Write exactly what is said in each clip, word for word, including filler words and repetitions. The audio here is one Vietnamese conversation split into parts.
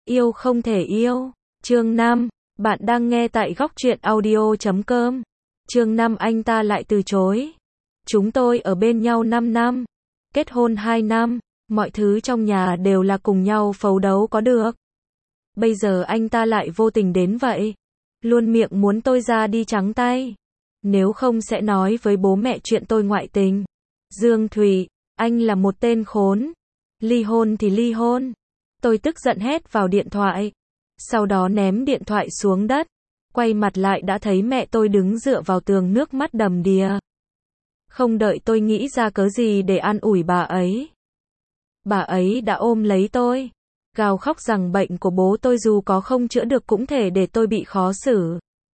Yêu không thể yêu. Chương năm. Bạn đang nghe tại góc truyện audio chấm com. Chương năm anh ta lại từ chối. Chúng tôi ở bên nhau năm năm. Kết hôn hai năm. Mọi thứ trong nhà đều là cùng nhau phđấu đấu có được. Bây giờ anh ta lại vô tình đến vậy. Luôn miệng muốn tôi ra đi trắng tay. Nếu không sẽ nói với bố mẹ chuyện tôi ngoại tình. Dương Thụy, anh là một tên khốn. Ly hôn thì ly hôn. Tôi tức giận hét vào điện thoại. Sau đó ném điện thoại xuống đất. Quay mặt lại đã thấy mẹ tôi đứng dựa vào tường nước mắt đầm đìa. Không đợi tôi nghĩ ra cớ gì để an ủi bà ấy. Bà ấy đã ôm lấy tôi. Gào khóc rằng bệnh của bố tôi dù có không chữa được cũng thể để tôi bị khó xử.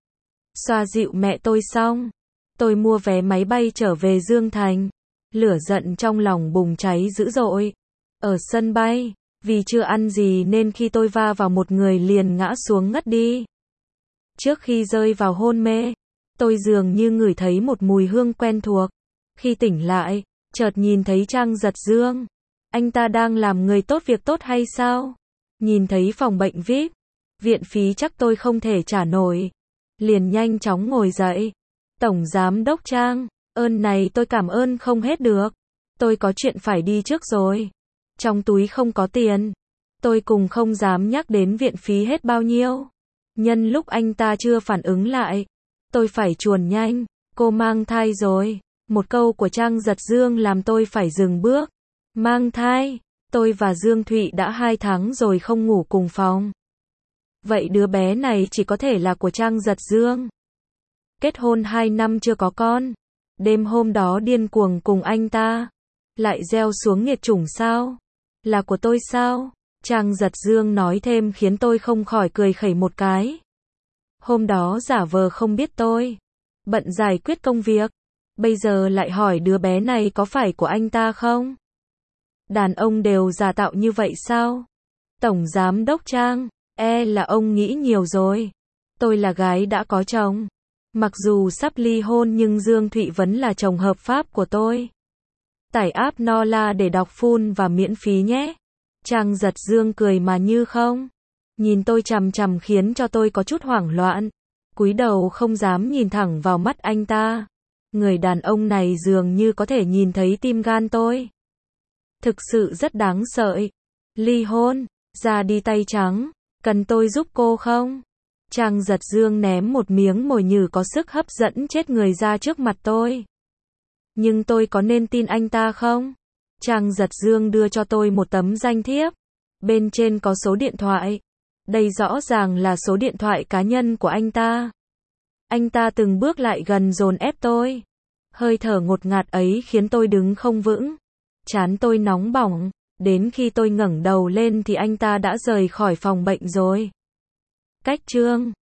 Xoa dịu mẹ tôi xong. Tôi mua vé máy bay trở về Dương Thành. Lửa giận trong lòng bùng cháy dữ dội. Ở sân bay, vì chưa ăn gì nên khi tôi va vào một người liền ngã xuống ngất đi. Trước khi rơi vào hôn mê, tôi dường như ngửi thấy một mùi hương quen thuộc. Khi tỉnh lại, chợt nhìn thấy Trang Giật Dương. Anh ta đang làm người tốt việc tốt hay sao? Nhìn thấy phòng bệnh vi ai pi, viện phí chắc tôi không thể trả nổi. Liền nhanh chóng ngồi dậy. Tổng Giám đốc Trang, ơn này tôi cảm ơn không hết được. Tôi có chuyện phải đi trước rồi. Trong túi không có tiền. Tôi cùng không dám nhắc đến viện phí hết bao nhiêu. Nhân lúc anh ta chưa phản ứng lại, tôi phải chuồn nhanh. Cô mang thai rồi. Một câu của Trang Giật Dương làm tôi phải dừng bước. Mang thai? Tôi và Dương Thụy đã hai tháng rồi không ngủ cùng phòng. Vậy đứa bé này chỉ có thể là của Trang Giật Dương. Kết hôn hai năm chưa có con. Đêm hôm đó điên cuồng cùng anh ta. Lại gieo xuống nghiệt chủng sao? Là của tôi sao? Trang Giật Dương nói thêm khiến tôi không khỏi cười khẩy một cái. Hôm đó giả vờ không biết tôi. Bận giải quyết công việc. Bây giờ lại hỏi đứa bé này có phải của anh ta không? Đàn ông đều giả tạo như vậy sao? Tổng Giám đốc Trang, e là ông nghĩ nhiều rồi. Tôi là gái đã có chồng. Mặc dù sắp ly hôn nhưng Dương Thụy vẫn là chồng hợp pháp của tôi. Tải app Nola để đọc full và miễn phí nhé. Trang Giật Dương cười mà như không. Nhìn tôi chằm chằm khiến cho tôi có chút hoảng loạn. Cúi đầu không dám nhìn thẳng vào mắt anh ta. Người đàn ông này dường như có thể nhìn thấy tim gan tôi. Thực sự rất đáng sợ. Ly hôn, ra đi tay trắng, cần tôi giúp cô không? Trang Giật Dương ném một miếng mồi nhử có sức hấp dẫn chết người ra trước mặt tôi. Nhưng tôi có nên tin anh ta không? Trang Giật Dương đưa cho tôi một tấm danh thiếp. Bên trên có số điện thoại. Đây rõ ràng là số điện thoại cá nhân của anh ta. Anh ta từng bước lại gần dồn ép tôi. Hơi thở ngột ngạt ấy khiến tôi đứng không vững. Trán tôi nóng bỏng. Đến khi tôi ngẩng đầu lên thì anh ta đã rời khỏi phòng bệnh rồi. Cách chương